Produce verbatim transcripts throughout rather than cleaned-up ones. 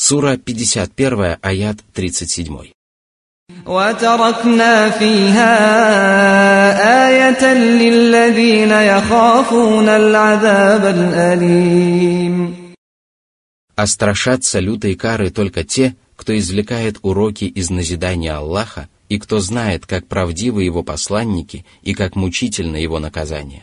Сура пятьдесят один, аят тридцать семь. وَتَرَكْنَا فِيهَا آيَةً لِلَّذِينَ يَخَافُونَ الْعَذَابَ الْأَلِيمَ. А страшатся лютой кары только те, кто извлекает уроки из назидания Аллаха и кто знает, как правдивы его посланники и как мучительно его наказание.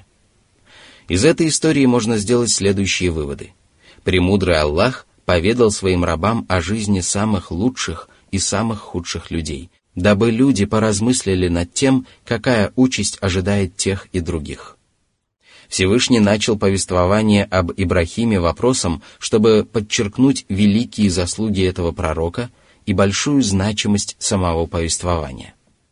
Из этой истории можно сделать следующие выводы. Премудрый Аллах поведал своим рабам о жизни самых лучших и самых худших людей, дабы люди поразмыслили над тем, какая участь ожидает тех и других. Всевышний начал повествование об Ибрахиме вопросом, чтобы подчеркнуть великие заслуги этого пророка и большую значимость самого повествования.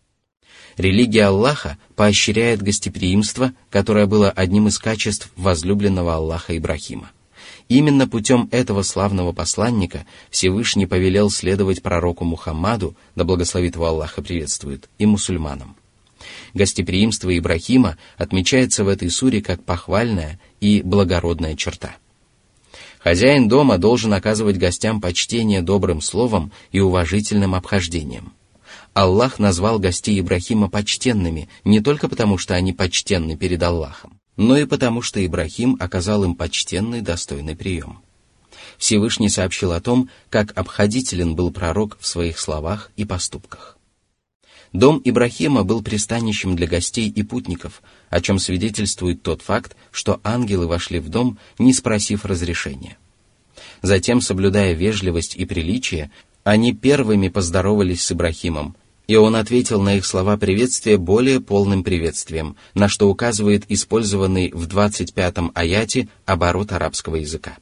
Религия Аллаха поощряет гостеприимство, которое было одним из качеств возлюбленного Аллаха Ибрахима. Именно путем этого славного посланника Всевышний повелел следовать пророку Мухаммаду, да благословит его Аллах и приветствует, и мусульманам. Гостеприимство Ибрахима отмечается в этой суре как похвальная и благородная черта. Хозяин дома должен оказывать гостям почтение добрым словом и уважительным обхождением. Аллах назвал гостей Ибрахима почтенными не только потому, что они почтенны перед Аллахом, но и потому, что Ибрахим оказал им почтенный достойный прием. Всевышний сообщил о том, как обходителен был пророк в своих словах и поступках. Дом Ибрахима был пристанищем для гостей и путников, о чем свидетельствует тот факт, что ангелы вошли в дом, не спросив разрешения. Затем, соблюдая вежливость и приличие, они первыми поздоровались с Ибрахимом, и он ответил на их слова приветствия более полным приветствием, на что указывает использованный в двадцать пятом аяте оборот арабского языка.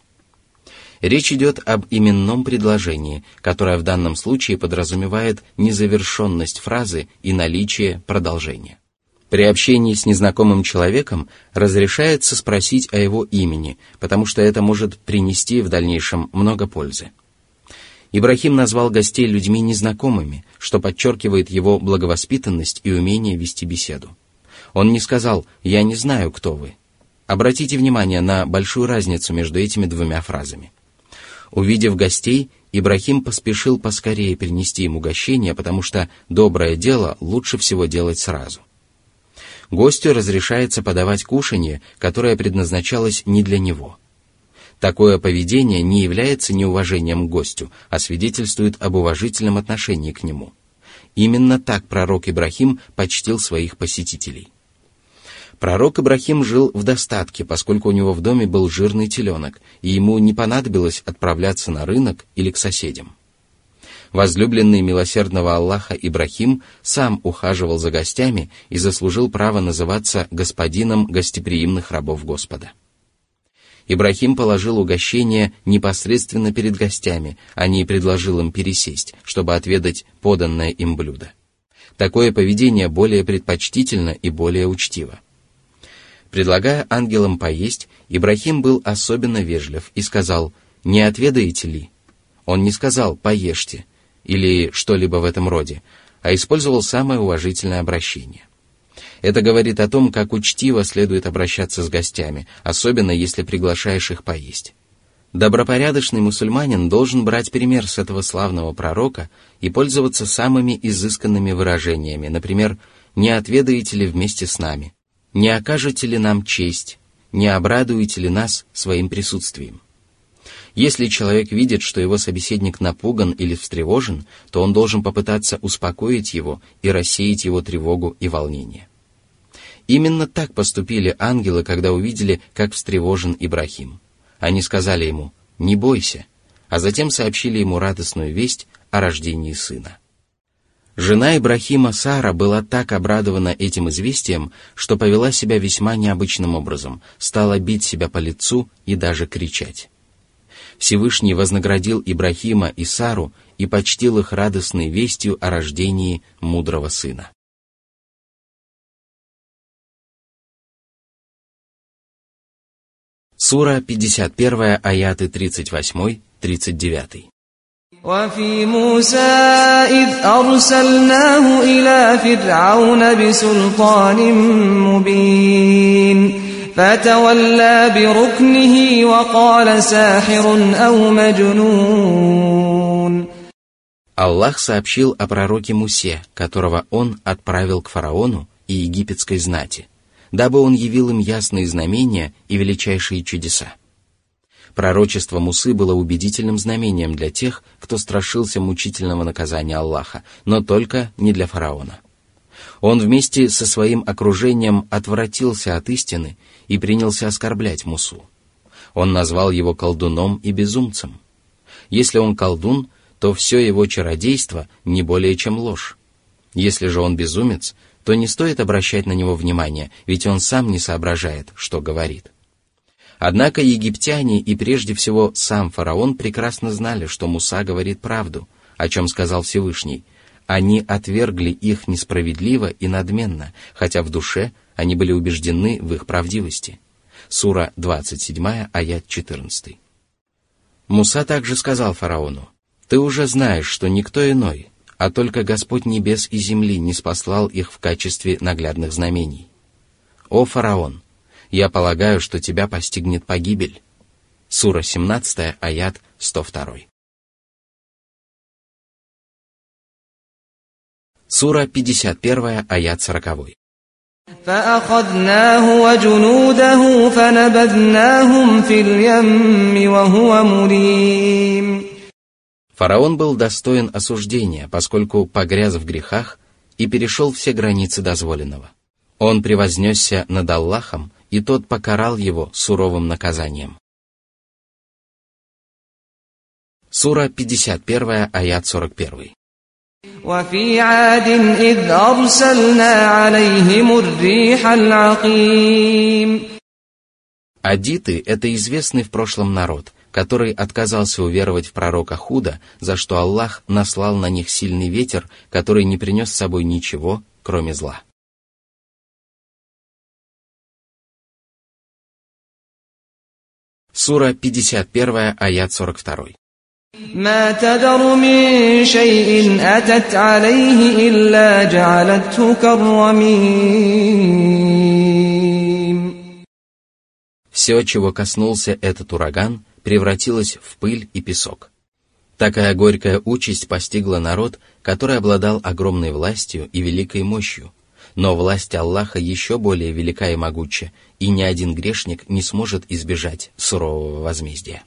Речь идет об именном предложении, которое в данном случае подразумевает незавершенность фразы и наличие продолжения. При общении с незнакомым человеком разрешается спросить о его имени, потому что это может принести в дальнейшем много пользы. Ибрахим назвал гостей людьми незнакомыми, что подчеркивает его благовоспитанность и умение вести беседу. Он не сказал «я не знаю, кто вы». Обратите внимание на большую разницу между этими двумя фразами. Увидев гостей, Ибрахим поспешил поскорее принести им угощение, потому что доброе дело лучше всего делать сразу. Гостю разрешается подавать кушанье, которое предназначалось не для него. Такое поведение не является неуважением к гостю, а свидетельствует об уважительном отношении к нему. Именно так пророк Ибрахим почтил своих посетителей. Пророк Ибрахим жил в достатке, поскольку у него в доме был жирный теленок, и ему не понадобилось отправляться на рынок или к соседям. Возлюбленный милосердного Аллаха Ибрахим сам ухаживал за гостями и заслужил право называться господином гостеприимных рабов Господа. Ибрахим положил угощение непосредственно перед гостями, а не предложил им пересесть, чтобы отведать поданное им блюдо. Такое поведение более предпочтительно и более учтиво. Предлагая ангелам поесть, Ибрахим был особенно вежлив и сказал «Не отведаете ли?». Он не сказал «Поешьте» или что-либо в этом роде, а использовал самое уважительное обращение. Это говорит о том, как учтиво следует обращаться с гостями, особенно если приглашаешь их поесть. Добропорядочный мусульманин должен брать пример с этого славного пророка и пользоваться самыми изысканными выражениями, например, «Не отведаете ли вместе с нами?», «Не окажете ли нам честь?», «Не обрадуете ли нас своим присутствием?». Если человек видит, что его собеседник напуган или встревожен, то он должен попытаться успокоить его и рассеять его тревогу и волнение. Именно так поступили ангелы, когда увидели, как встревожен Ибрахим. Они сказали ему «Не бойся», а затем сообщили ему радостную весть о рождении сына. Жена Ибрахима Сара была так обрадована этим известием, что повела себя весьма необычным образом, стала бить себя по лицу и даже кричать. Всевышний вознаградил Ибрахима и Сару и почтил их радостной вестью о рождении мудрого сына. Сура пятьдесят один, аяты тридцать восемь тридцать девять. وفي موسى إذ أرسلناه إلى فرعون بسلطان مبين فتولى بركنه وقال ساحر أو مجنون. Аллах сообщил о пророке Мусе, которого он отправил к фараону и египетской знати, дабы он явил им ясные знамения и величайшие чудеса. Пророчество Мусы было убедительным знамением для тех, кто страшился мучительного наказания Аллаха, но только не для фараона. Он вместе со своим окружением отвратился от истины и принялся оскорблять Мусу. Он назвал его колдуном и безумцем. Если он колдун, то все его чародейство не более чем ложь. Если же он безумец, то не стоит обращать на него внимания, ведь он сам не соображает, что говорит. Однако египтяне и прежде всего сам фараон прекрасно знали, что Муса говорит правду, о чем сказал Всевышний. Они отвергли их несправедливо и надменно, хотя в душе они были убеждены в их правдивости. Сура двадцать семь, аят четырнадцать. Муса также сказал фараону: «Ты уже знаешь, что никто иной, а только Господь небес и земли не спаслал их в качестве наглядных знамений. О фараон, я полагаю, что тебя постигнет погибель». Сура семнадцать, аят сто два. Сура пятьдесят один, аят сорок. فأخذناه وجنوده فنبذناهم في اليم وهو مليم. Фараон был достоин осуждения, поскольку погряз в грехах и перешел все границы дозволенного. Он превознесся над Аллахом, и тот покарал его суровым наказанием. Сура пятьдесят один, аят сорок один. وفي عاد إذ أرسلنا عليهم الريح العقيم. Адиты — это известный в прошлом народ, который отказался уверовать в пророка Худа, за что Аллах наслал на них сильный ветер, который не принес с собой ничего, кроме зла. Сура пятьдесят один, аят сорок два. ما تذر من شيء أتت عليه إلا جعلته كالرميم. Все, чего коснулся этот ураган, превратилось в пыль и песок. Такая горькая участь постигла народ, который обладал огромной властью и великой мощью, но власть Аллаха еще более велика и могуча, и ни один грешник не сможет избежать сурового возмездия.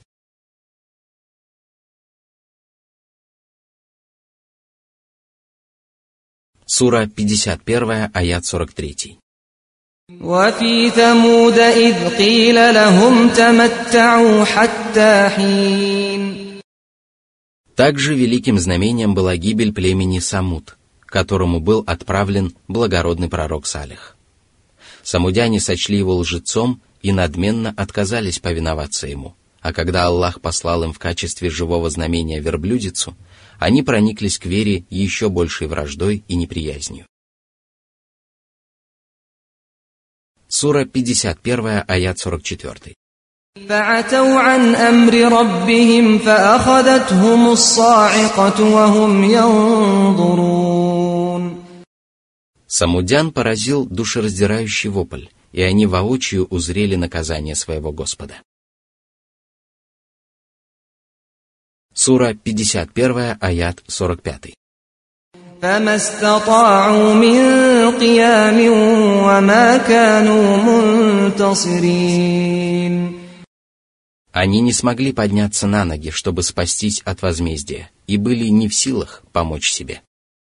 Сура пятьдесят один, аят сорок три. وفي ثمود إذ قيل لهم تمتعوا حتى حين. Также великим знамением была гибель племени Самуд, к которому был отправлен благородный пророк Салих. Самудяне сочли его лжецом и надменно отказались повиноваться ему, а когда Аллах послал им в качестве живого знамения верблюдицу, они прониклись к вере еще большей враждой и неприязнью. Сура пятьдесят один, аят сорок четыре. فعتوا عن أمر ربهم فأخذتهم الصاعقة وهم ينظرون. Самудян поразил душераздирающий вопль, и они воочию узрели наказание своего Господа. Сура пятьдесят один, аят сорок пять. فما استطاعوا من قيام وما كانوا منتصرين. Они не смогли подняться на ноги, чтобы спастись от возмездия, и были не в силах помочь себе.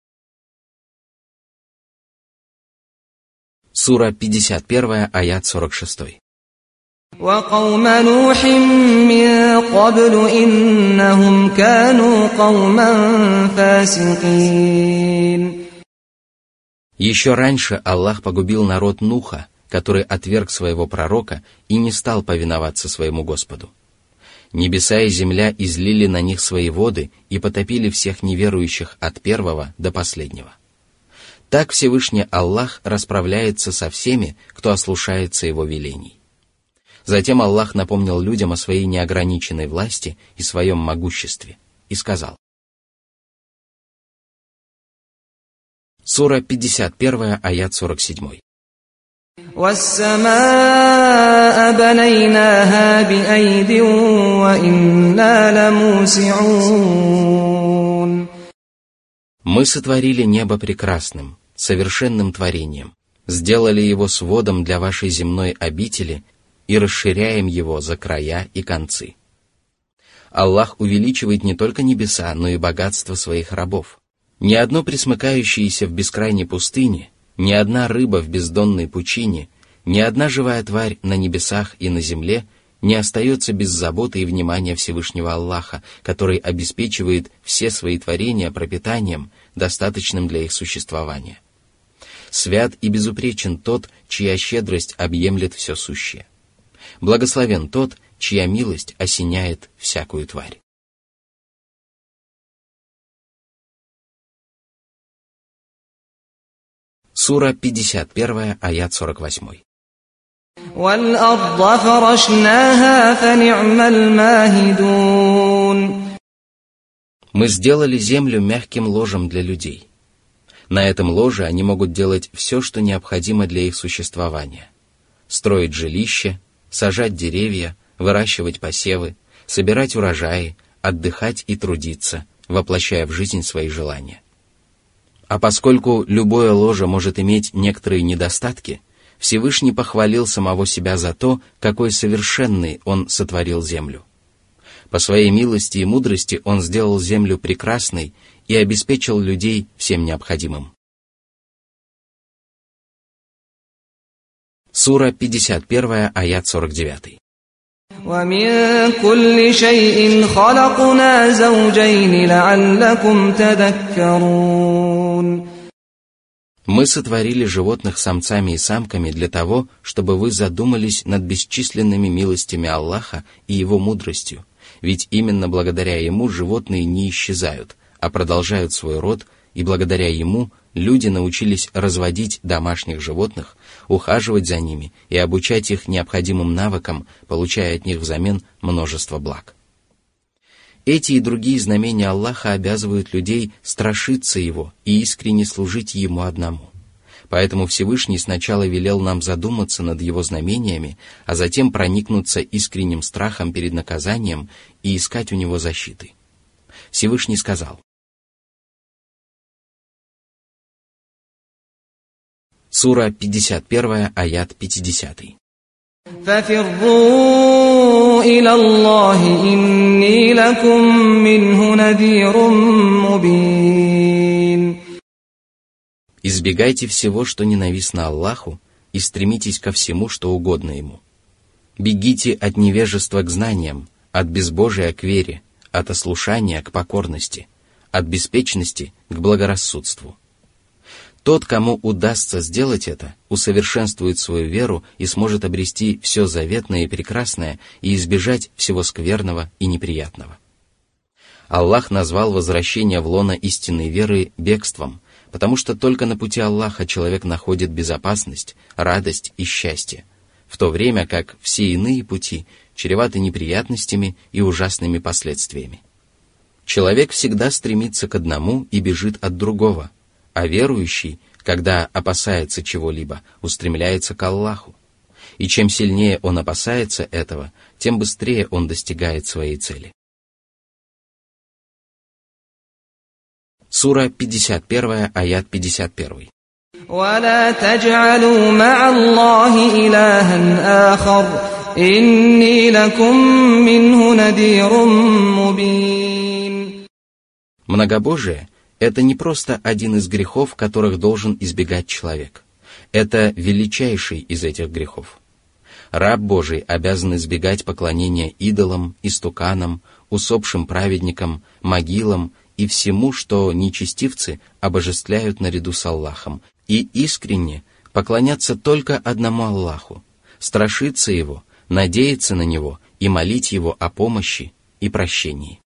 Сура пятьдесят один, аят сорок шесть. وقوم نوح من قبل إنهم كانوا قوما فاسقين. Еще раньше Аллах погубил народ Нуха, который отверг своего пророка и не стал повиноваться своему Господу. Небеса и земля излили на них свои воды и потопили всех неверующих от первого до последнего. Так Всевышний Аллах расправляется со всеми, кто ослушается его велений. Затем Аллах напомнил людям о своей неограниченной власти и своем могуществе и сказал. Сура пятьдесят один, аят сорок семь. وَالسَّمَاءَ بَنَيْنَاهَا بِأَيْدٍ وَإِنَّا لَمُوسِعُونَ. Мы сотворили небо прекрасным, совершенным творением, сделали его сводом для вашей земной обители и расширяем его за края и концы. Аллах увеличивает не только небеса, но и богатство своих рабов. Ни одно пресмыкающееся в бескрайней пустыне, ни одна рыба в бездонной пучине, ни одна живая тварь на небесах и на земле не остается без заботы и внимания Всевышнего Аллаха, который обеспечивает все свои творения пропитанием, достаточным для их существования. Свят и безупречен тот, чья щедрость объемлет все сущее. Благословен тот, чья милость осеняет всякую тварь. Сура пятьдесят один, аят сорок восемь. وَالْأَرْضَ فَرَشْنَاهَا فَنِعْمَ الْمَاهِدُونَ. Мы сделали землю мягким ложем для людей. На этом ложе они могут делать все, что необходимо для их существования. Строить жилища, сажать деревья, выращивать посевы, собирать урожаи, отдыхать и трудиться, воплощая в жизнь свои желания. А поскольку любое ложе может иметь некоторые недостатки, Всевышний похвалил самого себя за то, какой совершенной Он сотворил землю. По своей милости и мудрости Он сделал землю прекрасной и обеспечил людей всем необходимым. Сура пятьдесят один, аят сорок девять. وَمِن كُلِّ شَيْءٍ خَلَقْنَا زَوْجَيْنِ لَعَلَّكُمْ تَذَكَّرُونَ. Мы сотворили животных самцами и самками для того, чтобы вы задумались над бесчисленными милостями Аллаха и Его мудростью, ведь именно благодаря Ему животные не исчезают, а продолжают свой род, и благодаря Ему люди научились разводить домашних животных, ухаживать за ними и обучать их необходимым навыкам, получая от них взамен множество благ. Эти и другие знамения Аллаха обязывают людей страшиться Его и искренне служить Ему одному. Поэтому Всевышний сначала велел нам задуматься над Его знамениями, а затем проникнуться искренним страхом перед наказанием и искать у Него защиты. Всевышний сказал: Сура пятьдесят один, аят пятьдесят. فَفِرُّوا إِلَى اللَّهِ إِنِّي لَكُمْ مِنْهُ نَذِيرٌ مُبِينٌ. Избегайте всего, что ненавистно Аллаху, и стремитесь ко всему, что угодно Ему. Бегите от невежества к знаниям, от безбожия к вере, от ослушания к покорности, от беспечности к благорассудству. Тот, кому удастся сделать это, усовершенствует свою веру и сможет обрести все заветное и прекрасное и избежать всего скверного и неприятного. Аллах назвал возвращение в лоно истинной веры бегством, потому что только на пути Аллаха человек находит безопасность, радость и счастье, в то время как все иные пути чреваты неприятностями и ужасными последствиями. Человек всегда стремится к одному и бежит от другого, а верующий, когда опасается чего-либо, устремляется к Аллаху. И чем сильнее он опасается этого, тем быстрее он достигает своей цели. Сура пятьдесят один, аят пятьдесят один. وَلَا تَجْعَلُوا مَعَ اللَّهِ إِلَٰهًا آخَرَ إِنِّي لَكُمْ مِنْهُ نَذِيرٌ مُبِينٌ. Многобожие — это не просто один из грехов, которых должен избегать человек. Это величайший из этих грехов. Раб Божий обязан избегать поклонения идолам, истуканам, усопшим праведникам, могилам и всему, что нечестивцы обожествляют наряду с Аллахом, и искренне поклоняться только одному Аллаху, страшиться Его, надеяться на Него и молить Его о помощи и прощении.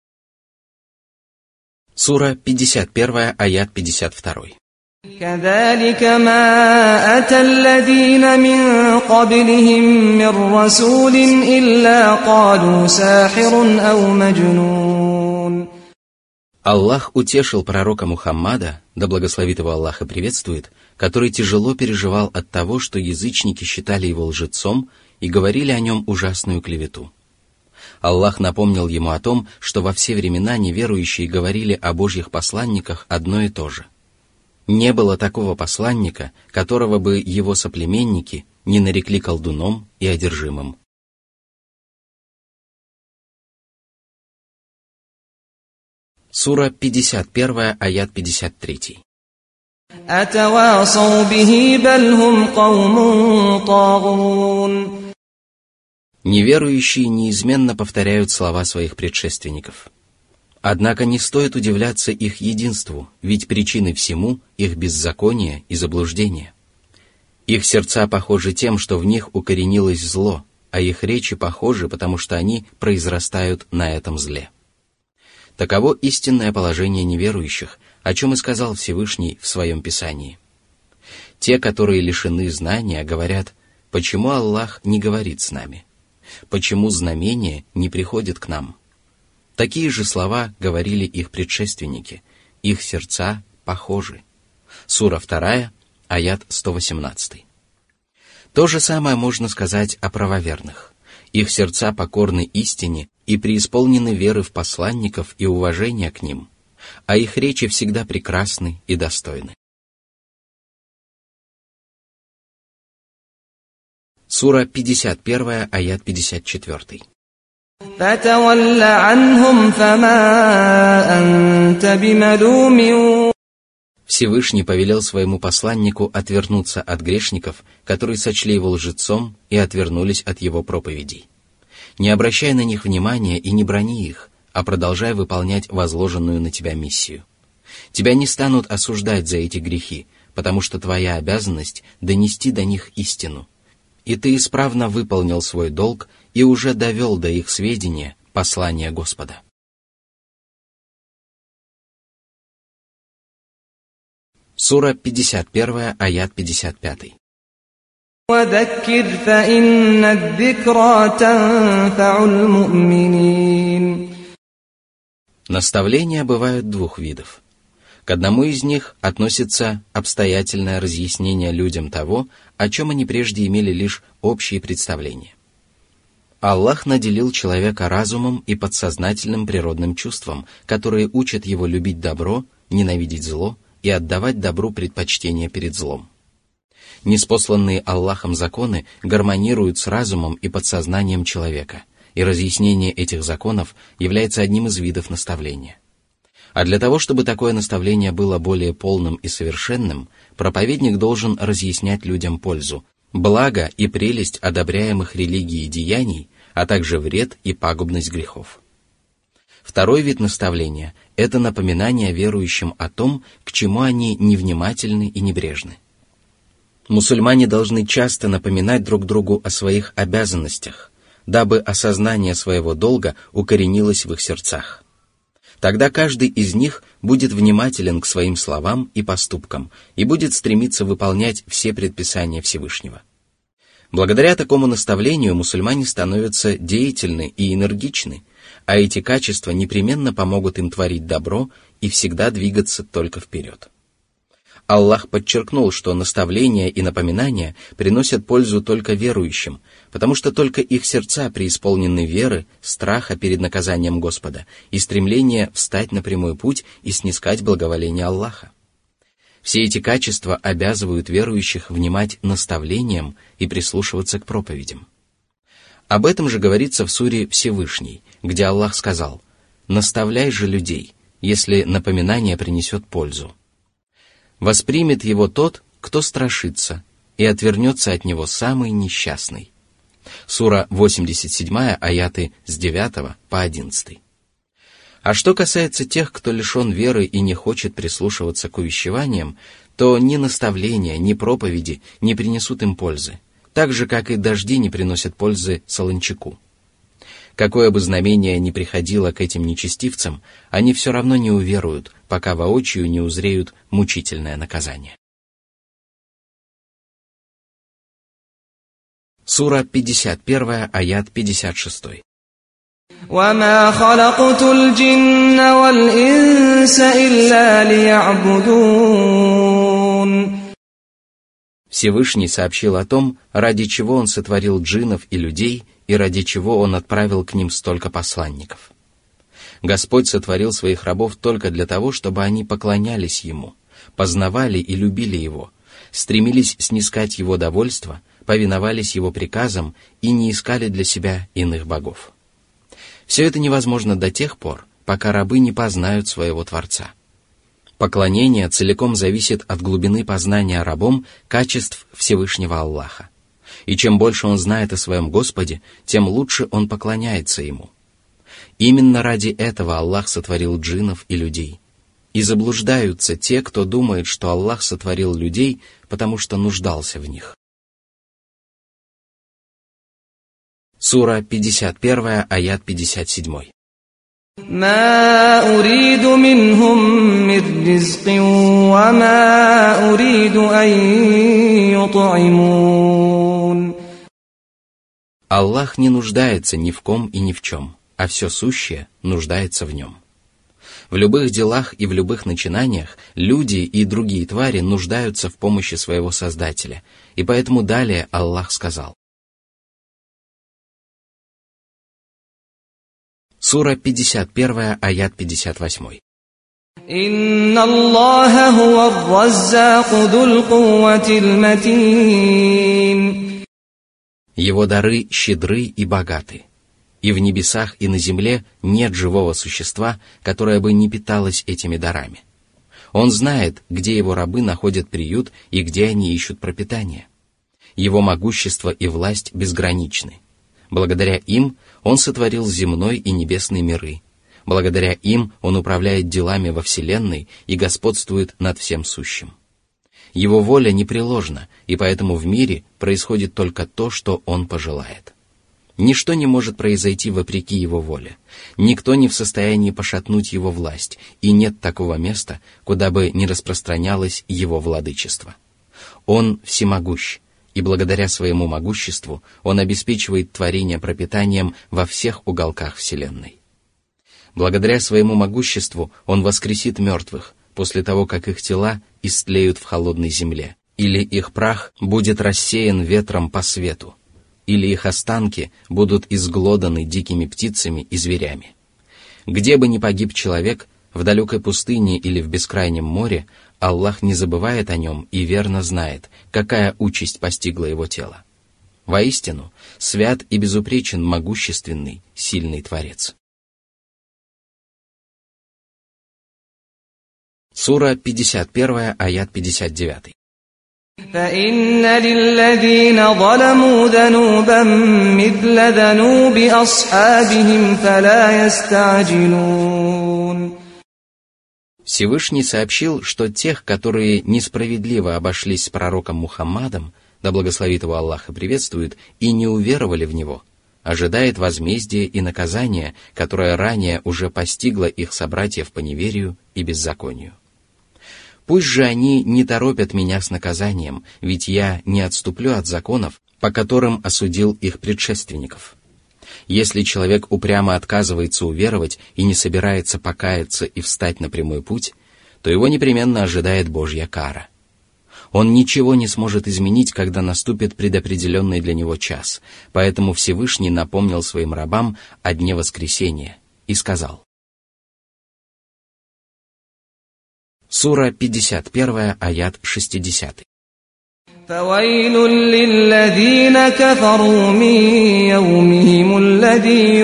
Сура пятьдесят один, аят пятьдесят два. كَذَلِكَ مَا أَتَى الَّذِينَ مِن قَبْلِهِم مِّن رَّسُولٍ إِلَّا قَالُوا سَاحِرٌ أَوْ مَجْنُونٌ. Аллах утешил пророка Мухаммада, да благословит его Аллах и приветствует, который тяжело переживал от того, что язычники считали его лжецом и говорили о нем ужасную клевету. Аллах напомнил ему о том, что во все времена неверующие говорили о Божьих посланниках одно и то же. Не было такого посланника, которого бы его соплеменники не нарекли колдуном и одержимым. Сура пятьдесят один, аят пятьдесят три. أتواصوا به بل هم قوم طاغون. Неверующие неизменно повторяют слова своих предшественников. Однако не стоит удивляться их единству, ведь причиной всему их беззаконие и заблуждение. Их сердца похожи тем, что в них укоренилось зло, а их речи похожи, потому что они произрастают на этом зле. Таково истинное положение неверующих, о чем и сказал Всевышний в своем Писании. Те, которые лишены знания, говорят: почему Аллах не говорит с нами? Почему знамения не приходят к нам? Такие же слова говорили их предшественники, их сердца похожи. Сура два, аят сто восемнадцать. То же самое можно сказать о правоверных. Их сердца покорны истине и преисполнены веры в посланников и уважения к ним, а их речи всегда прекрасны и достойны. Сура пятьдесят один, аят пятьдесят четыре. فتول عنهم فما أنت بملوم. Всевышний повелел своему посланнику отвернуться от грешников, которые сочли его лжецом и отвернулись от его проповедей. Не обращай на них внимания и не брони их, а продолжай выполнять возложенную на тебя миссию. Тебя не станут осуждать за эти грехи, потому что твоя обязанность — донести до них истину. И ты исправно выполнил свой долг и уже довел до их сведения послание Господа. Сура пятьдесят один, аят пятьдесят пять. وذكر فإن الذكرى تنفع المؤمنين. Наставления бывают двух видов. К одному из них относится обстоятельное разъяснение людям того, о чем они прежде имели лишь общие представления. Аллах наделил человека разумом и подсознательным природным чувством, которые учат его любить добро, ненавидеть зло и отдавать добру предпочтение перед злом. Ниспосланные Аллахом законы гармонируют с разумом и подсознанием человека, и разъяснение этих законов является одним из видов наставления. А для того, чтобы такое наставление было более полным и совершенным, проповедник должен разъяснять людям пользу, благо и прелесть одобряемых религией деяний, а также вред и пагубность грехов. Второй вид наставления – это напоминание верующим о том, к чему они невнимательны и небрежны. Мусульмане должны часто напоминать друг другу о своих обязанностях, дабы осознание своего долга укоренилось в их сердцах. Тогда каждый из них будет внимателен к своим словам и поступкам и будет стремиться выполнять все предписания Всевышнего. Благодаря такому наставлению мусульмане становятся деятельны и энергичны, а эти качества непременно помогут им творить добро и всегда двигаться только вперед. Аллах подчеркнул, что наставления и напоминания приносят пользу только верующим, потому что только их сердца преисполнены веры, страха перед наказанием Господа и стремления встать на прямой путь и снискать благоволение Аллаха. Все эти качества обязывают верующих внимать наставлениям и прислушиваться к проповедям. Об этом же говорится в суре Всевышний, где Аллах сказал: «Наставляй же людей, если напоминание принесет пользу. Воспримет его тот, кто страшится, и отвернется от него самый несчастный». Сура восемьдесят семь, аяты с девятого по одиннадцатый. А что касается тех, кто лишен веры и не хочет прислушиваться к увещеваниям, то ни наставления, ни проповеди не принесут им пользы, так же, как и дожди не приносят пользы солончаку. Какое бы знамение ни приходило к этим нечестивцам, они все равно не уверуют, пока воочию не узреют мучительное наказание. Сура пятьдесят один, аят пятьдесят шесть. وما خلقت الجن والإنس إلا ليعبدون. Всевышний сообщил о том, ради чего Он сотворил джиннов и людей и ради чего Он отправил к ним столько посланников. Господь сотворил своих рабов только для того, чтобы они поклонялись Ему, познавали и любили Его, стремились снискать Его довольство, повиновались Его приказам и не искали для себя иных богов. Все это невозможно до тех пор, пока рабы не познают своего Творца. Поклонение целиком зависит от глубины познания рабом качеств Всевышнего Аллаха. И чем больше он знает о своем Господе, тем лучше он поклоняется Ему. Именно ради этого Аллах сотворил джиннов и людей. И заблуждаются те, кто думает, что Аллах сотворил людей, потому что нуждался в них. Сура пятьдесят один, аят пятьдесят семь. ما أريد منهم من رزق وما أريد أن يطعمون. Аллах не нуждается ни в ком и ни в чем, а все сущее нуждается в нем. В любых делах и в любых начинаниях люди и другие твари нуждаются в помощи своего Создателя, и поэтому далее Аллах сказал. Сура пятьдесят один, аят пятьдесят восемь. إن الله هو الرزاق ذو القوة المتين. Его дары щедры и богаты, и в небесах и на земле нет живого существа, которое бы не питалось этими дарами. Он знает, где его рабы находят приют и где они ищут пропитание. Его могущество и власть безграничны. Благодаря им Он сотворил земной и небесный миры. Благодаря им Он управляет делами во Вселенной и господствует над всем сущим. Его воля непреложна, и поэтому в мире происходит только то, что Он пожелает. Ничто не может произойти вопреки Его воле. Никто не в состоянии пошатнуть Его власть, и нет такого места, куда бы не распространялось Его владычество. Он всемогущ, и благодаря своему могуществу Он обеспечивает творение пропитанием во всех уголках Вселенной. Благодаря своему могуществу Он воскресит мертвых, после того, как их тела истлеют в холодной земле, или их прах будет рассеян ветром по свету, или их останки будут изглоданы дикими птицами и зверями. Где бы ни погиб человек, в далекой пустыне или в бескрайнем море, Аллах не забывает о нем и верно знает, какая участь постигла его тело. Воистину, свят и безупречен могущественный, сильный Творец. Сура пятьдесят один, аят пятьдесят девять. فإن للذين ظلموا ذنوبا مثل ذنوب أصحابهم فلا يستعجلون. Всевышний сообщил, что тех, которые несправедливо обошлись с пророком Мухаммадом, да благословит его Аллах и приветствует, и не уверовали в него, ожидает возмездие и наказание, которое ранее уже постигло их собратьев по неверию и беззаконию. Пусть же они не торопят меня с наказанием, ведь я не отступлю от законов, по которым осудил их предшественников. Если человек упрямо отказывается уверовать и не собирается покаяться и встать на прямой путь, то его непременно ожидает Божья кара. Он ничего не сможет изменить, когда наступит предопределенный для него час, поэтому Всевышний напомнил своим рабам о дне воскресения и сказал. Сура пятьдесят один, аят шестьдесят. فويل للذين كفروا من يومهم الذي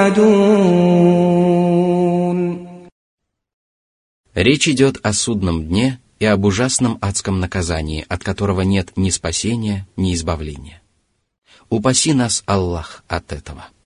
يوعدون. Речь идет о судном дне и об ужасном адском наказании, от которого нет ни спасения, ни избавления. Упаси нас, Аллах, от этого.